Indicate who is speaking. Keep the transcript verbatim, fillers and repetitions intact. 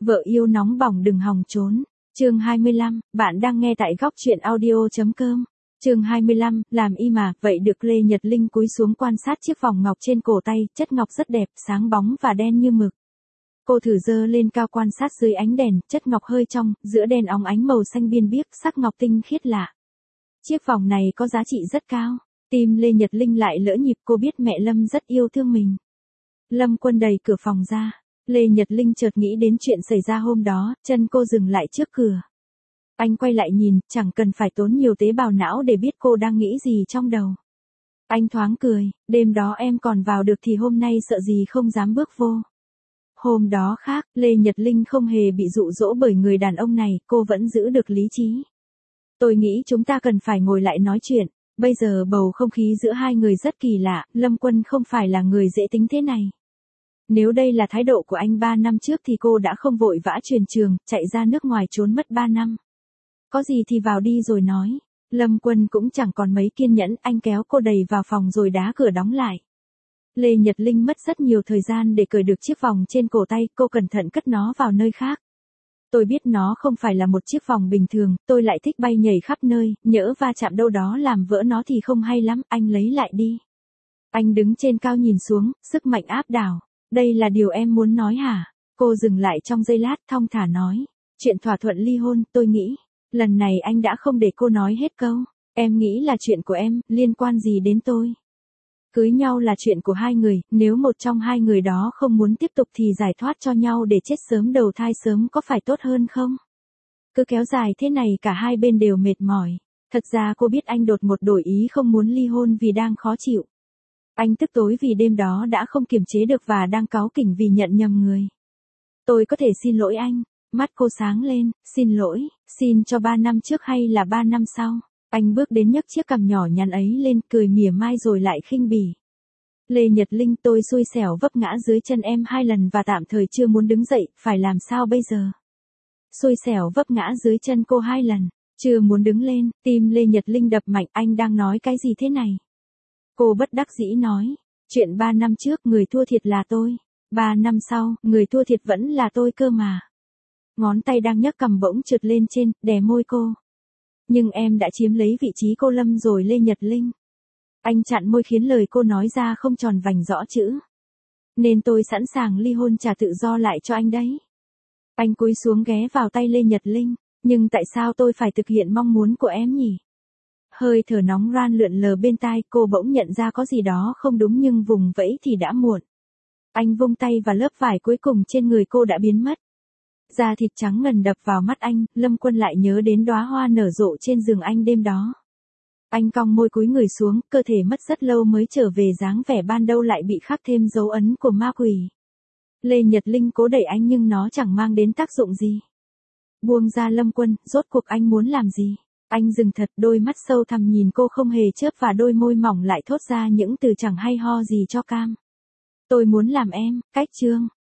Speaker 1: Vợ yêu nóng bỏng đừng hòng trốn. Chương hai mươi lăm, bạn đang nghe tại góc truyện audio.com. Chương hai mươi lăm, làm y mà, vậy được. Lê Nhật Linh cúi xuống quan sát chiếc vòng ngọc trên cổ tay, chất ngọc rất đẹp, sáng bóng và đen như mực. Cô thử giơ lên cao quan sát dưới ánh đèn, chất ngọc hơi trong, giữa đèn óng ánh màu xanh biên biếc, sắc ngọc tinh khiết lạ. Chiếc vòng này có giá trị rất cao. Tim Lê Nhật Linh lại lỡ nhịp, cô biết mẹ Lâm rất yêu thương mình. Lâm Quân đẩy cửa phòng ra. Lê Nhật Linh chợt nghĩ đến chuyện xảy ra hôm đó, chân cô dừng lại trước cửa. Anh quay lại nhìn, chẳng cần phải tốn nhiều tế bào não để biết cô đang nghĩ gì trong đầu. Anh thoáng cười, đêm đó em còn vào được thì hôm nay sợ gì không dám bước vô. Hôm đó khác, Lê Nhật Linh không hề bị dụ dỗ bởi người đàn ông này, cô vẫn giữ được lý trí. Tôi nghĩ chúng ta cần phải ngồi lại nói chuyện, bây giờ bầu không khí giữa hai người rất kỳ lạ, Lâm Quân không phải là người dễ tính thế này. Nếu đây là thái độ của anh ba năm trước thì cô đã không vội vã chuyển trường, chạy ra nước ngoài trốn mất ba năm. Có gì thì vào đi rồi nói. Lâm Quân cũng chẳng còn mấy kiên nhẫn, anh kéo cô đẩy vào phòng rồi đá cửa đóng lại. Lê Nhật Linh mất rất nhiều thời gian để cởi được chiếc vòng trên cổ tay, cô cẩn thận cất nó vào nơi khác. Tôi biết nó không phải là một chiếc vòng bình thường, tôi lại thích bay nhảy khắp nơi, nhỡ va chạm đâu đó làm vỡ nó thì không hay lắm, anh lấy lại đi. Anh đứng trên cao nhìn xuống, sức mạnh áp đảo. Đây là điều em muốn nói hả? Cô dừng lại trong giây lát, thong thả nói. Chuyện thỏa thuận ly hôn, tôi nghĩ. Lần này anh đã không để cô nói hết câu. Em nghĩ là chuyện của em, liên quan gì đến tôi? Cưới nhau là chuyện của hai người, nếu một trong hai người đó không muốn tiếp tục thì giải thoát cho nhau để chết sớm đầu thai sớm có phải tốt hơn không? Cứ kéo dài thế này cả hai bên đều mệt mỏi. Thật ra cô biết anh đột ngột đổi ý không muốn ly hôn vì đang khó chịu. Anh tức tối vì đêm đó đã không kiềm chế được và đang cáu kỉnh vì nhận nhầm người. Tôi có thể xin lỗi anh. Mắt cô sáng lên, xin lỗi, xin cho ba năm trước hay là ba năm sau? Anh bước đến nhấc chiếc cằm nhỏ nhắn ấy lên, cười mỉa mai rồi lại khinh bỉ. Lê Nhật Linh, tôi xui xẻo vấp ngã dưới chân em hai lần và tạm thời chưa muốn đứng dậy, phải làm sao bây giờ? Xui xẻo vấp ngã dưới chân cô hai lần, chưa muốn đứng lên, tim Lê Nhật Linh đập mạnh, anh đang nói cái gì thế này? Cô bất đắc dĩ nói, chuyện ba năm trước người thua thiệt là tôi, ba năm sau, người thua thiệt vẫn là tôi cơ mà. Ngón tay đang nhấc cằm bỗng trượt lên trên, đè môi cô. Nhưng em đã chiếm lấy vị trí cô Lâm rồi Lê Nhật Linh. Anh chặn môi khiến lời cô nói ra không tròn vành rõ chữ. Nên tôi sẵn sàng ly hôn trả tự do lại cho anh đấy. Anh cúi xuống ghé vào tay Lê Nhật Linh, nhưng tại sao tôi phải thực hiện mong muốn của em nhỉ? Hơi thở nóng ran lượn lờ bên tai, cô bỗng nhận ra có gì đó không đúng nhưng vùng vẫy thì đã muộn. Anh vung tay và lớp vải cuối cùng trên người cô đã biến mất. Da thịt trắng ngần đập vào mắt anh, Lâm Quân lại nhớ đến đóa hoa nở rộ trên giường anh đêm đó. Anh cong môi cúi người xuống, cơ thể mất rất lâu mới trở về dáng vẻ ban đầu lại bị khắc thêm dấu ấn của ma quỷ. Lê Nhật Linh cố đẩy anh nhưng nó chẳng mang đến tác dụng gì. Buông ra Lâm Quân, rốt cuộc anh muốn làm gì? Anh dừng thật, đôi mắt sâu thẳm nhìn cô không hề chớp và đôi môi mỏng lại thốt ra những từ chẳng hay ho gì cho cam. Tôi muốn làm em, cách chương.